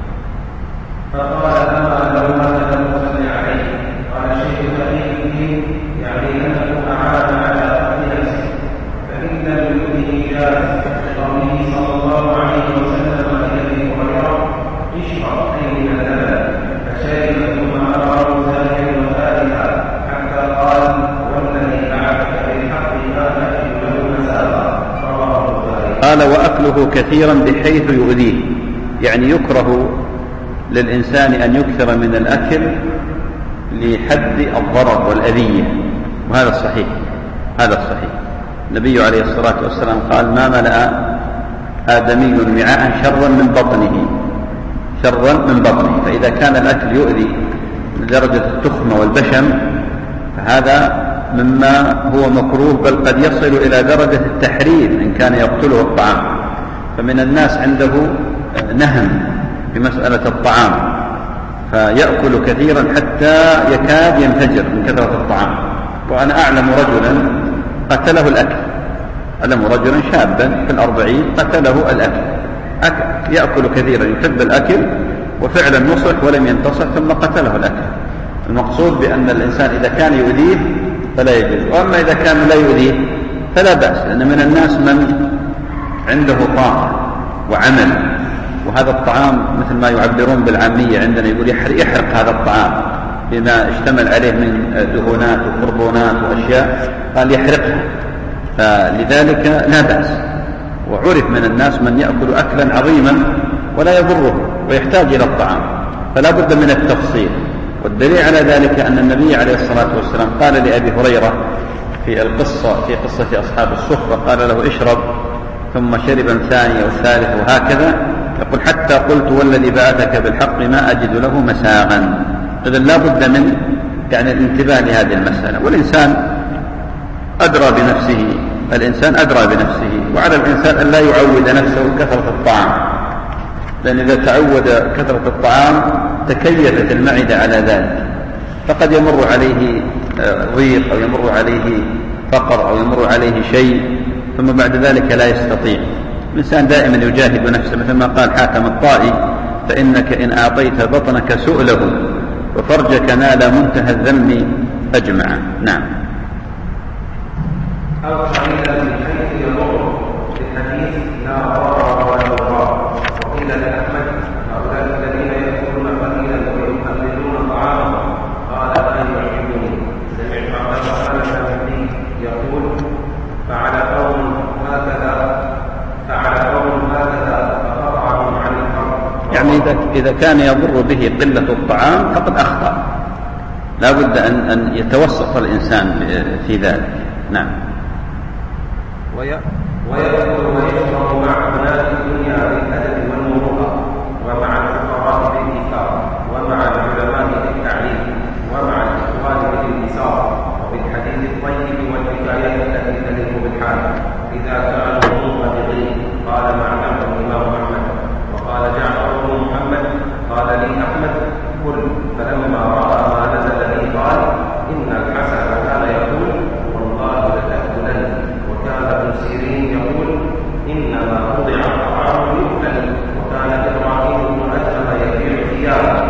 Speaker 2: فقال أما لو مات لم تصلي عليه، قال شيخ فقيه يعني أنه أعان على قتل نفسه، فإن لم يؤذه جاز قوله صلى الله عليه وسلم لأبي هريرة اشرب أي من اللبن، فشرب ثم أمره زاهيا وثالثا حتى قال والذي بعثك بالحق ما تأكل له مساء، رواه البخاري.
Speaker 1: قال وأكله كثيرا بحيث يؤذيه، يعني يكره للإنسان أن يكثر من الأكل لحد الضرر والأذية، وهذا الصحيح، هذا الصحيح. النبي عليه الصلاة والسلام قال ما ملأ آدمي وعاء شرا من بطنه، شرا من بطنه، فإذا كان الأكل يؤذي لدرجة التخمة والبشم فهذا مما هو مكروه، بل قد يصل إلى درجة التحريم إن كان يقتله الطعام. فمن الناس عنده نهم في مسألة الطعام، فيأكل كثيرا حتى يكاد ينفجر من كثرة الطعام. وأنا أعلم رجلا قتله الأكل، علم رجلا شابا في الأربعين قتله الأكل، أكل يأكل كثيرا يحب الأكل وفعلا نصح ولم ينتصح ثم قتله الأكل. المقصود بأن الإنسان إذا كان يؤذيه فلا يجوز، وأما إذا كان لا يؤذيه فلا بأس، لأن من الناس من عنده طاقة وعمل، وهذا الطعام مثل ما يعبرون بالعامية عندنا يقول يحرق هذا الطعام بما اشتمل عليه من دهونات وكربونات وأشياء، قال يحرقها، فلذلك لا بأس. وعرف من الناس من يأكل أكلا عظيما ولا يضره ويحتاج إلى الطعام، فلا بد من التفصيل. والدليل على ذلك أن النبي عليه الصلاة والسلام قال لأبي هريرة في القصة في قصة أصحاب الصفة، قال له اشرب، ثم شرب الثاني والثالث وهكذا، يقول حتى قلت والذي بعثك بالحق ما أجد له مساغا. إذن لا بد من يعني الانتباه لهذه المسألة، والإنسان أدرى بنفسه، الإنسان أدرى بنفسه، وعلى الإنسان أن لا يعود نفسه كثرة الطعام، لأن إذا تعود كثرة الطعام تكيفت المعدة على ذلك، فقد يمر عليه ضيق أو يمر عليه فقر أو يمر عليه شيء ثم بعد ذلك لا يستطيع. الإنسان دائما يجاهد نفسه، مثل ما قال حاتم الطائي فإنك إن أعطيت بطنك سؤله وفرجك نال منتهى الذم أجمع. نعم.
Speaker 2: أو قليلا من حيث يضر في الحديث لا ضرر ولا ضرار. وقيل لأحمد هؤلاء الذين يأكلون قليلا ويقللون طعامهم قال لا يعجبني. سمعت عبد الرحمن يقول فعلى قوم هكذا فعلى قوم هكذا فقطعهم عن الحرب.
Speaker 1: يعني إذا إذا كان يضر به قلة الطعام فقد أخطأ، لا بد أن أن يتوسط الإنسان في ذلك. نعم.
Speaker 2: ويأكل ويشرب مع أبناء الدنيا بالأدب والمروءة، ومع الفقراء بالإيثار، ومع العلماء بالتعليم، ومع الإخوان بالانتصار، وبالحديث الطيب والحكايات التي تليق بالحال إذا كانوا منقطعين. قال معمر الإمام أحمد. وقال جعفر بن محمد قال لي أحمد كل، فلما رأى ما نزل لي قال إن الحسن كان يقول والله لتأكلن، وكان ابن سيرين يقول إنما وضع الطعام يؤكل، وكان إبراهيم بن أدهم يبيع ثيابه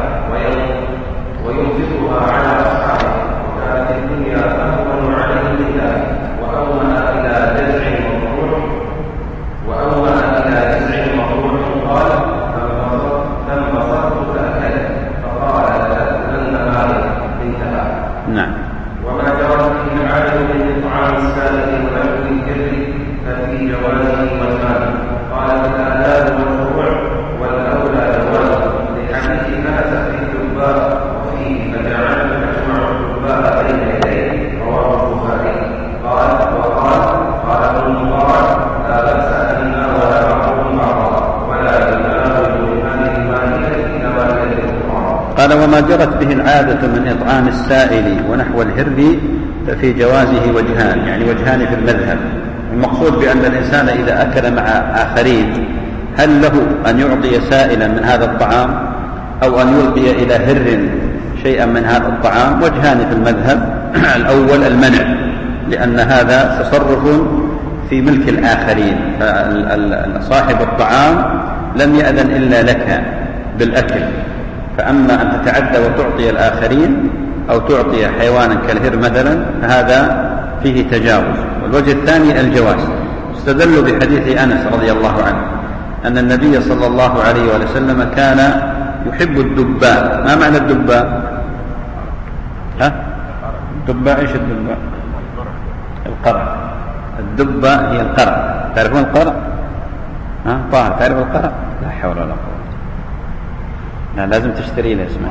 Speaker 2: وينفقها على أصحابه، وكانت الدنيا أهون عليه من ذلك. وأومأ إلى جزع مطروح وأومأ إلى جزع مطروح قال فانبسطت فأكلت، فقال لتأكلن مالي. انتهى.
Speaker 1: نعم.
Speaker 2: وما جرت به العادة من إطعام السائل ونحو الكر ففي جوازه وجهان. قال في الآداب والفروع والأولى جواز، لحديث أنس في الدباء وفيه فجعلت تجمع الدباء بين يديه، رواه البخاري. قال وقال قال ابن المبارك لا بأس أن ولا بعضهم بعضا ولا يتناول من هذه المائدة إلا مائدة أخرى.
Speaker 1: قال وما جرت به العادة من إطعام السائل ونحو الهر ففي جوازه وجهان، يعني وجهان في المذهب. المقصود بأن الإنسان إذا أكل مع آخرين هل له أن يعطي سائلا من هذا الطعام أو أن يلقي إلى هر شيئا من هذا الطعام؟ وجهان في المذهب. الأول المنع، لأن هذا تصرف في ملك الآخرين، فصاحب الطعام لم يأذن إلا لك بالأكل، فأما أن تتعدى وتعطي الآخرين أو تعطي حيوانا كالهر مثلا فهذا فيه تجاوز. والوجه الثاني الجواز، استدلوا بحديث أنس رضي الله عنه أن النبي صلى الله عليه وسلم كان يحب الدباء. ما معنى الدباء؟ ها؟ الدباء إيش الدباء؟ القرع. الدباء هي القرع. تعرفون القرع؟ ها؟ طه تعرف القرع؟ لا حول ولا قوة. لا لازم تشتري له اسمه.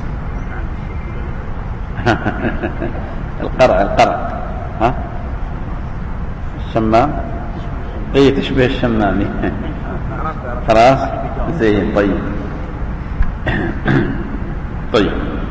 Speaker 1: القرع القرع ها؟ الشمام. ايه تشبه الشمامي. خلاص زين. طيب طيب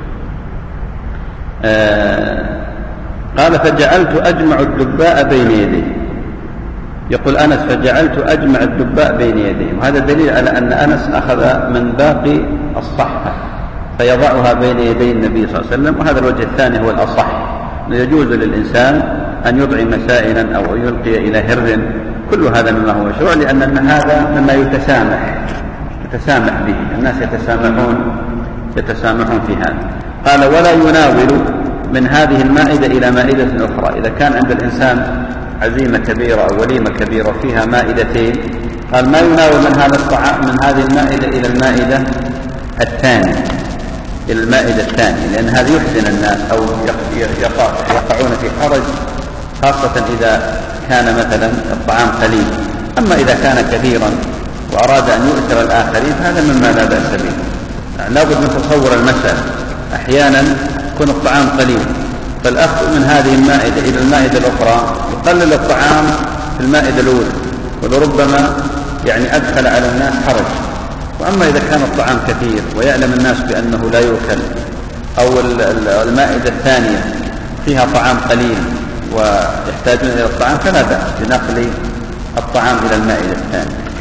Speaker 1: آه قال فجعلت أجمع الدباء بين يديه. يقول أنس فجعلت أجمع الدباء بين يديه، وهذا دليل على أن أنس أخذ من باقي الصحة فيضعها بين يدي النبي صلى الله عليه وسلم، وهذا الوجه الثاني هو الأصح، يجوز للإنسان أن يطعم سائلا أو يلقي إلى هر، كل هذا مما هو مشروع، لأن هذا مما يتسامح يتسامح به، الناس يتسامحون يتسامحون في هذا. قال ولا يناول من هذه المائدة إلى مائدة أخرى. إذا كان عند الإنسان عزيمة كبيرة أو وليمة كبيرة فيها مائدتين، قال ما يناول من هذا الطعام من هذه المائدة إلى المائدة الثانية إلى المائدة الثانية، لأن هذا يحزن الناس أو يقعون في حرج، خاصة إذا كان مثلا الطعام قليل. أما إذا كان كثيرا وأراد أن يؤثر الآخرين هذا مما لا بأس به. لابد من تصور المسألة، أحيانا يكون الطعام قليل فالأخذ من هذه المائدة إلى المائدة الأخرى يقلل الطعام في المائدة الأولى، ولربما يعني أدخل على الناس حرج. وأما إذا كان الطعام كثير ويعلم الناس بأنه لا يؤكل، أو المائدة الثانية فيها طعام قليل ويحتاجون إلى الطعام، فلا بأس بنقل الطعام إلى المائدة الثانية.